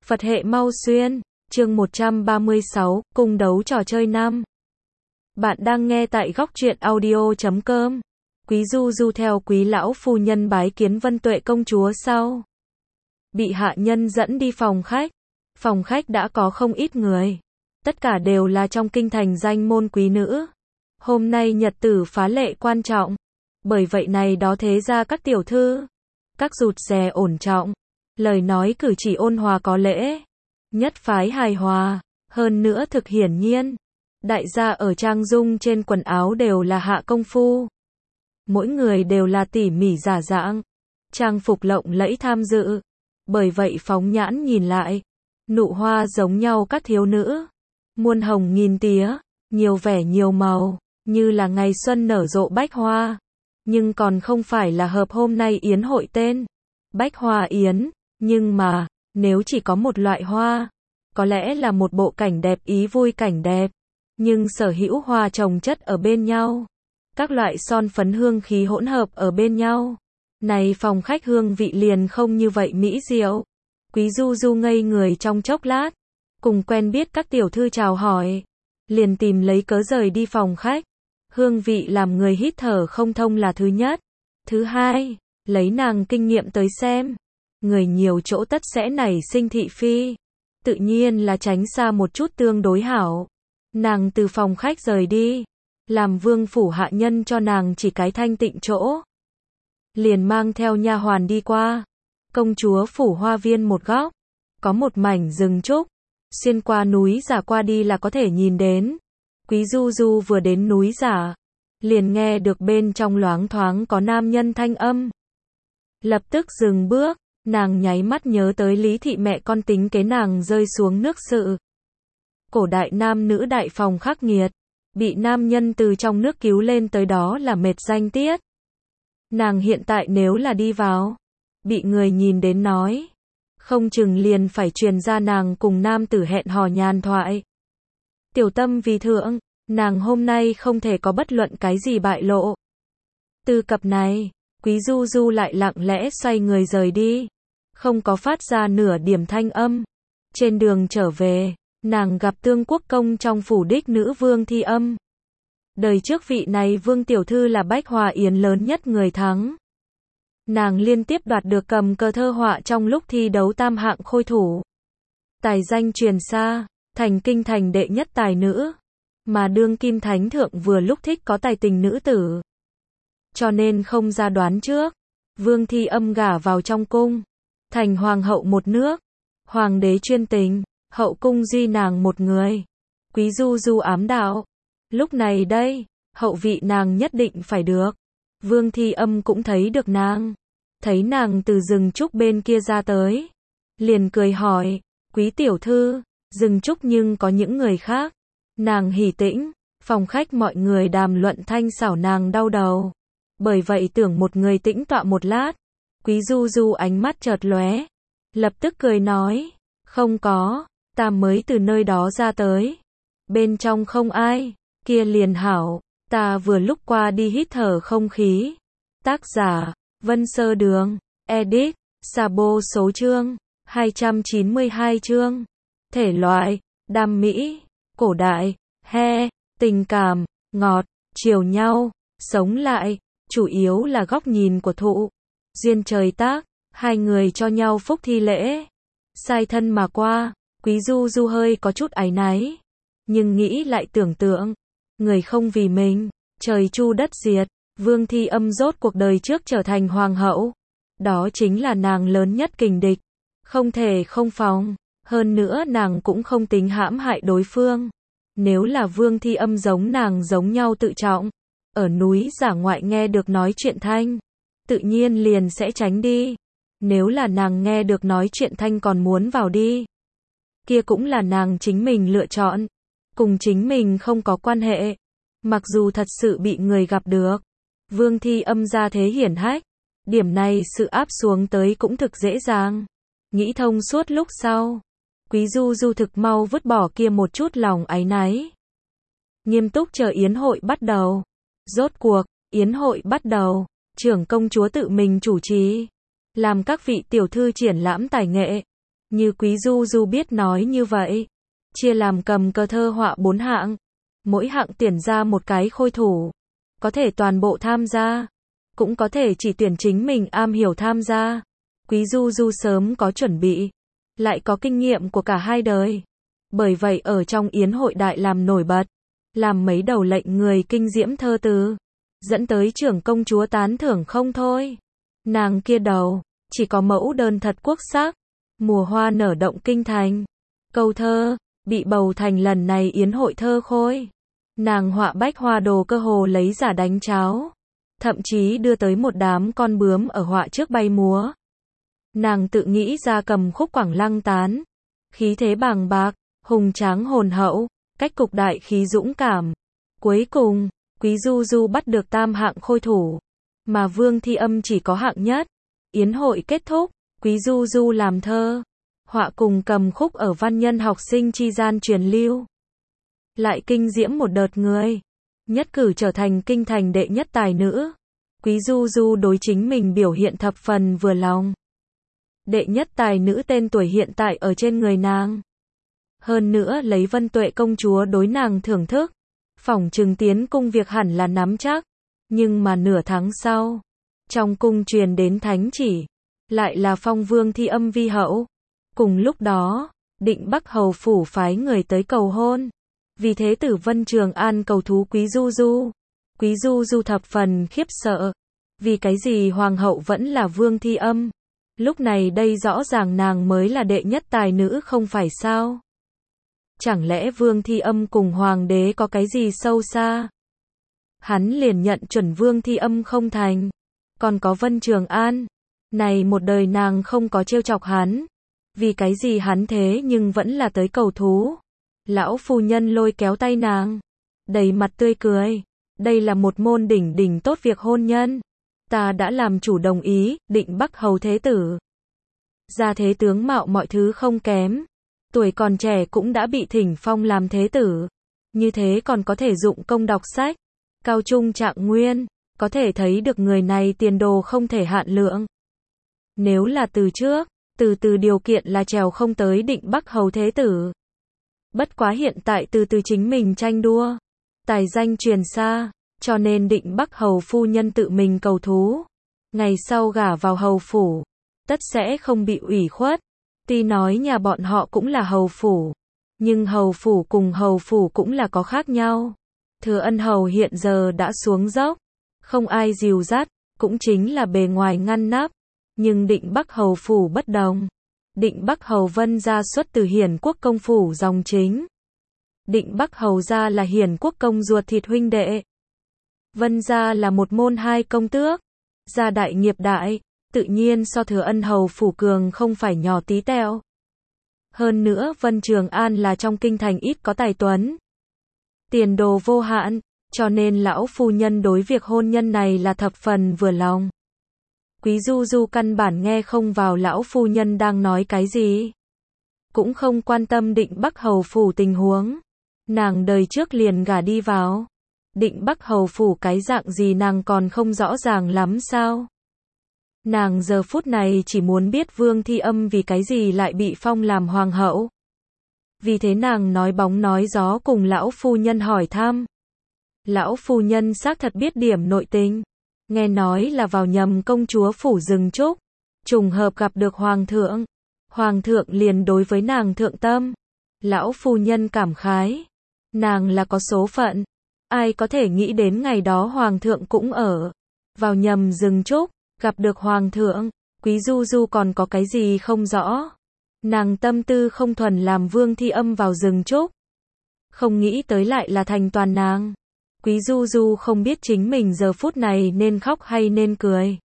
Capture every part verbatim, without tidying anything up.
Phật hệ mau xuyên, chương một trăm ba mươi sáu, cung đấu trò chơi năm. Bạn đang nghe tại góc truyện audio chấm com. Quý Du Du theo quý lão phu nhân bái kiến Vân Tuệ công chúa sau. Bị hạ nhân dẫn đi phòng khách. Phòng khách đã có không ít người. Tất cả đều là trong kinh thành danh môn quý nữ. Hôm nay nhật tử phá lệ quan trọng. Bởi vậy này đó thế ra các tiểu thư. Các rụt rè ổn trọng. Lời nói cử chỉ ôn hòa có lễ. Nhất phái hài hòa. Hơn nữa thực hiển nhiên. Đại gia ở trang dung trên quần áo đều là hạ công phu. Mỗi người đều là tỉ mỉ giả dạng. Trang phục lộng lẫy tham dự. Bởi vậy phóng nhãn nhìn lại. Nụ hoa giống nhau các thiếu nữ. Muôn hồng nghìn tía. Nhiều vẻ nhiều màu. Như là ngày xuân nở rộ bách hoa. Nhưng còn không phải là hợp hôm nay yến hội tên. Bách hoa yến. Nhưng mà, nếu chỉ có một loại hoa, có lẽ là một bộ cảnh đẹp ý vui cảnh đẹp. Nhưng sở hữu hoa trồng chất ở bên nhau. Các loại son phấn hương khí hỗn hợp ở bên nhau. Này phòng khách hương vị liền không như vậy mỹ diệu. Quý Du Du ngây người trong chốc lát. Cùng quen biết các tiểu thư chào hỏi. Liền tìm lấy cớ rời đi phòng khách. Hương vị làm người hít thở không thông là thứ nhất. Thứ hai, lấy nàng kinh nghiệm tới xem. Người nhiều chỗ tất sẽ nảy sinh thị phi. Tự nhiên là tránh xa một chút tương đối hảo. Nàng từ phòng khách rời đi. Làm vương phủ hạ nhân cho nàng chỉ cái thanh tịnh chỗ. Liền mang theo nha hoàn đi qua. Công chúa phủ hoa viên một góc. Có một mảnh rừng trúc. Xuyên qua núi giả qua đi là có thể nhìn đến. Quý Du Du vừa đến núi giả. Liền nghe được bên trong loáng thoáng có nam nhân thanh âm. Lập tức dừng bước. Nàng nháy mắt nhớ tới Lý thị mẹ con tính kế nàng rơi xuống nước sự. Cổ đại nam nữ đại phòng khắc nghiệt. Bị nam nhân từ trong nước cứu lên tới đó là mệt danh tiết. Nàng hiện tại nếu là đi vào. Bị người nhìn đến nói. Không chừng liền phải truyền ra nàng cùng nam tử hẹn hò nhàn thoại. Tiểu tâm vì thượng. Nàng hôm nay không thể có bất luận cái gì bại lộ. Từ cặp này. Quý Du Du lại lặng lẽ xoay người rời đi. Không có phát ra nửa điểm thanh âm. Trên đường trở về, nàng gặp Tương Quốc công trong phủ đích nữ Vương Thi Âm. Đời trước vị này Vương tiểu thư là Bách Hòa Yến lớn nhất người thắng. Nàng liên tiếp đoạt được cầm cờ thơ họa trong lúc thi đấu tam hạng khôi thủ. Tài danh truyền xa, thành kinh thành đệ nhất tài nữ. Mà đương kim thánh thượng vừa lúc thích có tài tình nữ tử. Cho nên không ra đoán trước. Vương Thi Âm gả vào trong cung. Thành hoàng hậu một nước. Hoàng đế chuyên tình. Hậu cung duy nàng một người. Quý Du Du ám đạo. Lúc này đây, hậu vị nàng nhất định phải được. Vương Thi Âm cũng thấy được nàng. Thấy nàng từ rừng trúc bên kia ra tới. Liền cười hỏi. Quý tiểu thư, rừng trúc nhưng có những người khác. Nàng hỉ tĩnh. Phòng khách mọi người đàm luận thanh xảo nàng đau đầu. Bởi vậy tưởng một người tĩnh tọa một lát. Quý Du Du ánh mắt chợt lóe. Lập tức cười nói. Không có, ta mới từ nơi đó ra tới. Bên trong không ai, kia liền hảo. Ta vừa lúc qua đi hít thở không khí. Tác giả, Vân Sơ Đường. Edit, Sabo số chương, hai trăm chín mươi hai chương. Thể loại, đam mỹ, cổ đại, he, tình cảm, ngọt, chiều nhau, sống lại. Chủ yếu là góc nhìn của thụ. Duyên trời tác, hai người cho nhau phúc thi lễ. Sai thân mà qua, Quý Du Du hơi có chút áy náy. Nhưng nghĩ lại tưởng tượng. Người không vì mình, trời chu đất diệt. Vương Thi Âm rốt cuộc đời trước trở thành hoàng hậu. Đó chính là nàng lớn nhất kình địch. Không thể không phòng. Hơn nữa nàng cũng không tính hãm hại đối phương. Nếu là Vương Thi Âm giống nàng giống nhau tự trọng. Ở núi giả ngoại nghe được nói chuyện thanh. Tự nhiên liền sẽ tránh đi. Nếu là nàng nghe được nói chuyện thanh còn muốn vào đi. Kia cũng là nàng chính mình lựa chọn. Cùng chính mình không có quan hệ. Mặc dù thật sự bị người gặp được. Vương Thi Âm ra thế hiển hách. Điểm này sự áp xuống tới cũng thực dễ dàng. Nghĩ thông suốt lúc sau. Quý Du Du thực mau vứt bỏ kia một chút lòng áy náy. Nghiêm túc chờ yến hội bắt đầu. Rốt cuộc, yến hội bắt đầu. Trưởng công chúa tự mình chủ trì. Làm các vị tiểu thư triển lãm tài nghệ. Như Quý Du Du biết nói như vậy, chia làm cầm cờ thơ họa bốn hạng, mỗi hạng tuyển ra một cái khôi thủ, có thể toàn bộ tham gia, cũng có thể chỉ tuyển chính mình am hiểu tham gia. Quý Du Du sớm có chuẩn bị, lại có kinh nghiệm của cả hai đời. Bởi vậy ở trong yến hội đại làm nổi bật, làm mấy đầu lệnh người kinh diễm thơ từ, dẫn tới trưởng công chúa tán thưởng không thôi. Nàng kia đầu, chỉ có mẫu đơn thật quốc sắc, mùa hoa nở động kinh thành. Câu thơ, bị bầu thành lần này yến hội thơ khôi. Nàng họa bách hoa đồ cơ hồ lấy giả đánh cháo, thậm chí đưa tới một đám con bướm ở họa trước bay múa. Nàng tự nghĩ ra cầm khúc Quảng Lăng tán, khí thế bàng bạc, hùng tráng hồn hậu, cách cục đại khí dũng cảm. Cuối cùng, Quý Du Du bắt được tam hạng khôi thủ, mà Vương Thi Âm chỉ có hạng nhất. Yến hội kết thúc, Quý Du Du làm thơ, họa cùng cầm khúc ở văn nhân học sinh chi gian truyền lưu. Lại kinh diễm một đợt người, nhất cử trở thành kinh thành đệ nhất tài nữ. Quý Du Du đối chính mình biểu hiện thập phần vừa lòng. Đệ nhất tài nữ tên tuổi hiện tại ở trên người nàng. Hơn nữa lấy Vân Tuệ công chúa đối nàng thưởng thức, phỏng chừng tiến cung việc hẳn là nắm chắc. Nhưng mà nửa tháng sau, trong cung truyền đến thánh chỉ, lại là phong Vương Thi Âm vi hậu. Cùng lúc đó, Định Bắc hầu phủ phái người tới cầu hôn. Vì thế tử Vân Trường An cầu thú Quý Du Du. Quý Du Du thập phần khiếp sợ. Vì cái gì hoàng hậu vẫn là Vương Thi Âm? Lúc này đây rõ ràng nàng mới là đệ nhất tài nữ không phải sao? Chẳng lẽ Vương Thi Âm cùng hoàng đế có cái gì sâu xa? Hắn liền nhận chuẩn Vương Thi Âm không thành. Còn có Vân Trường An. Này một đời nàng không có trêu chọc hắn. Vì cái gì hắn thế nhưng vẫn là tới cầu thú? Lão phu nhân lôi kéo tay nàng, đầy mặt tươi cười. Đây là một môn đỉnh đỉnh tốt việc hôn nhân. Ta đã làm chủ đồng ý, Định Bắc hầu thế tử. Gia thế tướng mạo mọi thứ không kém. Tuổi còn trẻ cũng đã bị thỉnh phong làm thế tử. Như thế còn có thể dụng công đọc sách. Cao trung trạng nguyên, có thể thấy được người này tiền đồ không thể hạn lượng. Nếu là từ trước, từ từ điều kiện là trèo không tới Định Bắc hầu thế tử. Bất quá hiện tại từ từ chính mình tranh đua, tài danh truyền xa, cho nên Định Bắc hầu phu nhân tự mình cầu thú. Ngày sau gả vào hầu phủ, tất sẽ không bị ủy khuất. Tuy nói nhà bọn họ cũng là hầu phủ, nhưng hầu phủ cùng hầu phủ cũng là có khác nhau. Thừa Ân hầu hiện giờ đã xuống dốc, không ai dìu dắt, cũng chính là bề ngoài ngăn nắp. Nhưng Định Bắc hầu phủ bất đồng. Định Bắc hầu Vân gia xuất từ Hiển Quốc công phủ dòng chính. Định Bắc hầu gia là Hiển Quốc công ruột thịt huynh đệ. Vân gia là một môn hai công tước, gia đại nghiệp đại, tự nhiên so Thừa Ân hầu phủ cường không phải nhỏ tí tẹo. Hơn nữa Vân Trường An là trong kinh thành ít có tài tuấn, tiền đồ vô hạn, cho nên lão phu nhân đối việc hôn nhân này là thập phần vừa lòng. Quý Du Du căn bản nghe không vào lão phu nhân đang nói cái gì, cũng không quan tâm Định Bắc hầu phủ tình huống. Nàng đời trước liền gả đi vào, Định Bắc hầu phủ cái dạng gì nàng còn không rõ ràng lắm sao? Nàng giờ phút này chỉ muốn biết Vương Thi Âm vì cái gì lại bị phong làm hoàng hậu. Vì thế nàng nói bóng nói gió cùng lão phu nhân hỏi thăm. Lão phu nhân xác thật biết điểm nội tình. Nghe nói là vào nhầm công chúa phủ rừng trúc, trùng hợp gặp được hoàng thượng. Hoàng thượng liền đối với nàng thượng tâm. Lão phu nhân cảm khái. Nàng là có số phận. Ai có thể nghĩ đến ngày đó hoàng thượng cũng ở. Vào nhầm rừng trúc, gặp được hoàng thượng. Quý Du Du còn có cái gì không rõ. Nàng tâm tư không thuần làm Vương Thi Âm vào rừng trúc. Không nghĩ tới lại là thành toàn nàng. Quý Du Du không biết chính mình giờ phút này nên khóc hay nên cười.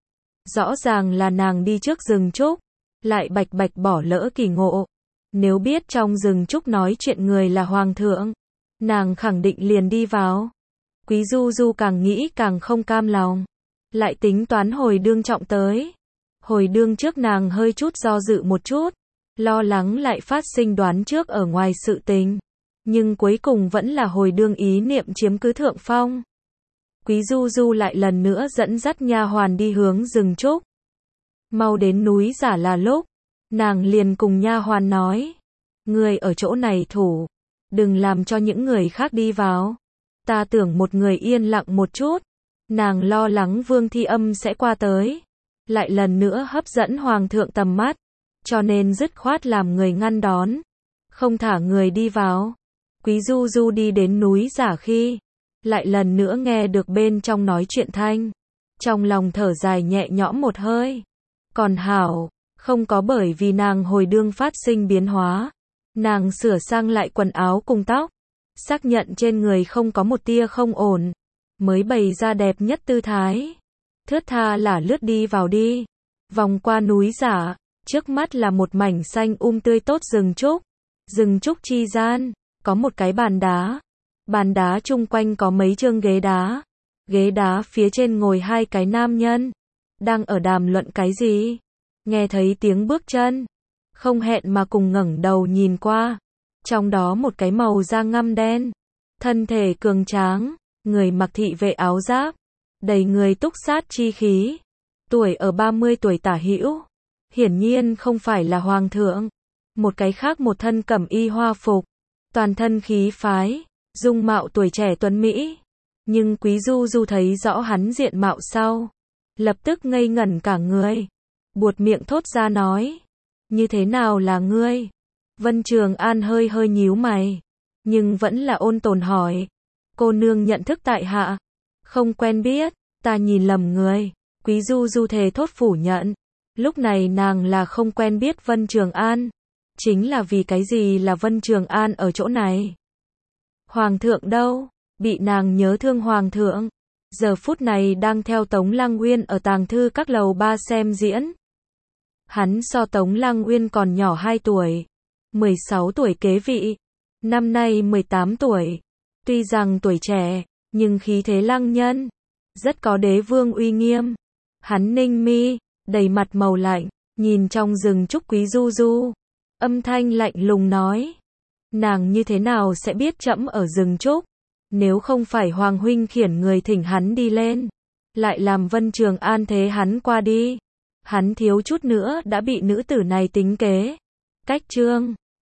Rõ ràng là nàng đi trước rừng trúc, lại bạch bạch bỏ lỡ kỳ ngộ. Nếu biết trong rừng trúc nói chuyện người là hoàng thượng, nàng khẳng định liền đi vào. Quý Du Du càng nghĩ càng không cam lòng, lại tính toán hồi đương trọng tới. Hồi đương trước nàng hơi chút do dự một chút, lo lắng lại phát sinh đoán trước ở ngoài sự tình. Nhưng cuối cùng vẫn là hồi đương ý niệm chiếm cứ thượng phong. Quý Du Du lại lần nữa dẫn dắt nha hoàn đi hướng rừng trúc. Mau đến núi giả là lúc, Nàng liền cùng nha hoàn nói, người ở chỗ này thủ, đừng làm cho những người khác đi vào. Ta tưởng một người yên lặng một chút. Nàng lo lắng Vương Thi Âm sẽ qua tới, lại lần nữa hấp dẫn hoàng thượng tầm mắt, cho nên dứt khoát làm người ngăn đón, không thả người đi vào. Quý Du Du đi đến núi Giả khi, lại lần nữa nghe được bên trong nói chuyện thanh, trong lòng thở dài nhẹ nhõm một hơi. Còn hảo, không có bởi vì nàng hồi đương phát sinh biến hóa. Nàng sửa sang lại quần áo cùng tóc, xác nhận trên người không có một tia không ổn, mới bày ra đẹp nhất tư thái. Thướt tha là lướt đi vào đi, vòng qua núi Giả, trước mắt là một mảnh xanh um tươi tốt rừng trúc. Rừng trúc chi gian, có một cái bàn đá. Bàn đá chung quanh có mấy chương ghế đá. Ghế đá phía trên ngồi hai cái nam nhân, đang ở đàm luận cái gì. Nghe thấy tiếng bước chân, không hẹn mà cùng ngẩng đầu nhìn qua. Trong đó một cái màu da ngăm đen, thân thể cường tráng, người mặc thị vệ áo giáp, đầy người túc sát chi khí, tuổi ở ba mươi tuổi tả hữu, hiển nhiên không phải là hoàng thượng. Một cái khác một thân cẩm y hoa phục, toàn thân khí phái, dung mạo tuổi trẻ tuấn mỹ, nhưng Quý Du Du thấy rõ hắn diện mạo sau, lập tức ngây ngẩn cả người, buột miệng thốt ra nói, như thế nào là ngươi? Vân Trường An hơi hơi nhíu mày, nhưng vẫn là ôn tồn hỏi, cô nương nhận thức tại hạ? Không quen biết, ta nhìn lầm người. Quý Du Du thề thốt phủ nhận, lúc này nàng là không quen biết Vân Trường An, chính là vì cái gì là Vân Trường An ở chỗ này? Hoàng thượng đâu? Bị nàng nhớ thương hoàng thượng, giờ phút này đang theo Tống Lăng Uyên ở tàng thư các lầu ba xem diễn. Hắn so Tống Lăng Uyên còn nhỏ hai tuổi, mười sáu tuổi kế vị, năm nay mười tám tuổi. Tuy rằng tuổi trẻ, nhưng khí thế lăng nhân, rất có đế vương uy nghiêm. Hắn ninh mi, đầy mặt màu lạnh, nhìn trong rừng trúc Quý Du Du, âm thanh lạnh lùng nói, nàng như thế nào sẽ biết trẫm ở rừng trúc? Nếu không phải Hoàng huynh khiển người thỉnh hắn đi lên, lại làm Vân Trường An thế hắn qua đi, hắn thiếu chút nữa đã bị nữ tử này tính kế. Cách chương